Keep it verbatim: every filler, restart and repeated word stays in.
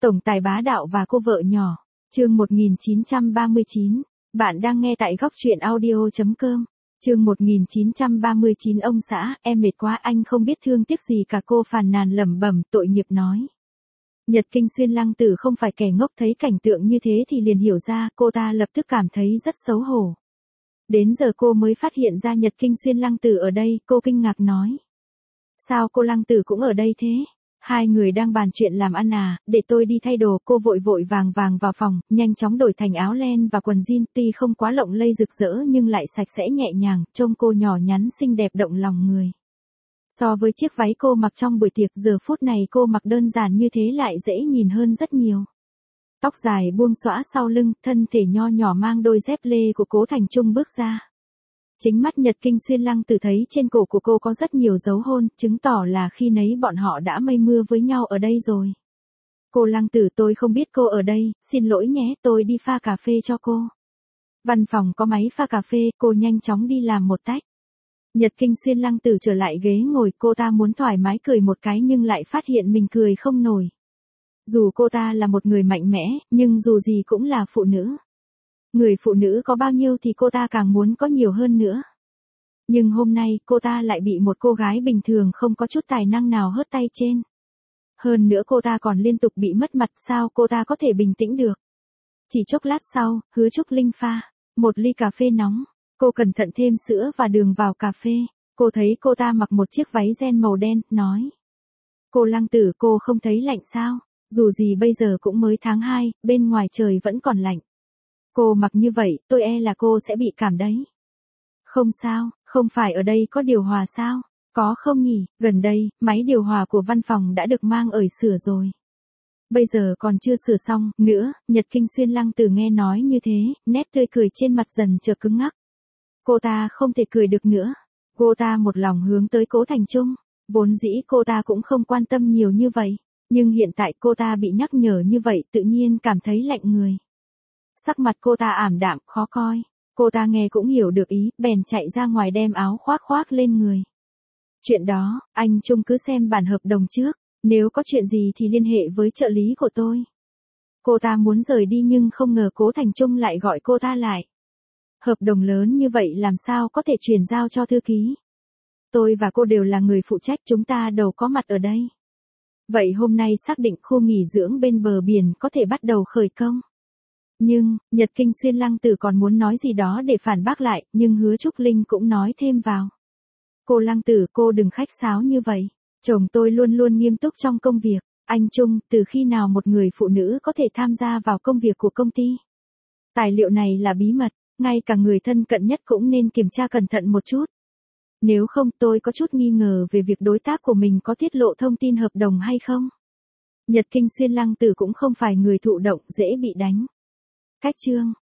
Tổng tài bá đạo và cô vợ nhỏ. Chương một nghìn chín trăm ba mươi chín. Bạn đang nghe tại góc truyện audio chấm com. Chương một nghìn chín trăm ba mươi chín. Ông xã, em mệt quá, anh không biết thương tiếc gì cả, cô phàn nàn lẩm bẩm, tội nghiệp nói. Nhật Kinh Xuyên Lăng Tử không phải kẻ ngốc, thấy cảnh tượng như thế thì liền hiểu ra, cô ta lập tức cảm thấy rất xấu hổ. Đến giờ cô mới phát hiện ra Nhật Kinh Xuyên Lăng Tử ở đây, cô kinh ngạc nói. Sao cô Lăng Tử cũng ở đây thế? Hai người đang bàn chuyện làm ăn à, để tôi đi thay đồ, cô vội vội vàng vàng vào phòng, nhanh chóng đổi thành áo len và quần jean, tuy không quá lộng lẫy rực rỡ nhưng lại sạch sẽ nhẹ nhàng, trông cô nhỏ nhắn xinh đẹp động lòng người. So với chiếc váy cô mặc trong buổi tiệc, giờ phút này cô mặc đơn giản như thế lại dễ nhìn hơn rất nhiều. Tóc dài buông xõa sau lưng, thân thể nho nhỏ mang đôi dép lê của Cố Thành Trung bước ra. Chính mắt Nhật Kinh Xuyên Lăng Tử thấy trên cổ của cô có rất nhiều dấu hôn, chứng tỏ là khi nấy bọn họ đã mây mưa với nhau ở đây rồi. Cô Lăng Tử, tôi không biết cô ở đây, xin lỗi nhé, tôi đi pha cà phê cho cô. Văn phòng có máy pha cà phê, cô nhanh chóng đi làm một tách. Nhật Kinh Xuyên Lăng Tử trở lại ghế ngồi, cô ta muốn thoải mái cười một cái nhưng lại phát hiện mình cười không nổi. Dù cô ta là một người mạnh mẽ, nhưng dù gì cũng là phụ nữ. Người phụ nữ có bao nhiêu thì cô ta càng muốn có nhiều hơn nữa. Nhưng hôm nay cô ta lại bị một cô gái bình thường không có chút tài năng nào hớt tay trên. Hơn nữa cô ta còn liên tục bị mất mặt, sao cô ta có thể bình tĩnh được. Chỉ chốc lát sau, Hứa Trúc Linh pha một ly cà phê nóng. Cô cẩn thận thêm sữa và đường vào cà phê. Cô thấy cô ta mặc một chiếc váy ren màu đen, nói. Cô Lăng Tử, cô không thấy lạnh sao? Dù gì bây giờ cũng mới tháng hai, bên ngoài trời vẫn còn lạnh. Cô mặc như vậy, tôi e là cô sẽ bị cảm đấy. Không sao, không phải ở đây có điều hòa sao? Có không nhỉ, gần đây, máy điều hòa của văn phòng đã được mang ởi sửa rồi. Bây giờ còn chưa sửa xong, nữa, Nhật Kinh Xuyên Lăng Tử nghe nói như thế, nét tươi cười trên mặt dần trở cứng ngắc. Cô ta không thể cười được nữa. Cô ta một lòng hướng tới Cố Thành Trung. Vốn dĩ cô ta cũng không quan tâm nhiều như vậy. Nhưng hiện tại cô ta bị nhắc nhở như vậy tự nhiên cảm thấy lạnh người. Sắc mặt cô ta ảm đạm, khó coi. Cô ta nghe cũng hiểu được ý, bèn chạy ra ngoài đem áo khoác khoác lên người. Chuyện đó, anh Trung cứ xem bản hợp đồng trước. Nếu có chuyện gì thì liên hệ với trợ lý của tôi. Cô ta muốn rời đi nhưng không ngờ Cố Thành Trung lại gọi cô ta lại. Hợp đồng lớn như vậy làm sao có thể chuyển giao cho thư ký. Tôi và cô đều là người phụ trách, chúng ta đều có mặt ở đây. Vậy hôm nay xác định khu nghỉ dưỡng bên bờ biển có thể bắt đầu khởi công. Nhưng, Nhật Kinh Xuyên Lăng Tử còn muốn nói gì đó để phản bác lại, nhưng Hứa Trúc Linh cũng nói thêm vào. Cô Lăng Tử, cô đừng khách sáo như vậy. Chồng tôi luôn luôn nghiêm túc trong công việc. Anh Trung, từ khi nào một người phụ nữ có thể tham gia vào công việc của công ty? Tài liệu này là bí mật, ngay cả người thân cận nhất cũng nên kiểm tra cẩn thận một chút. Nếu không, tôi có chút nghi ngờ về việc đối tác của mình có tiết lộ thông tin hợp đồng hay không. Nhật Kinh Xuyên Lăng Tử cũng không phải người thụ động, dễ bị đánh. Cách chương.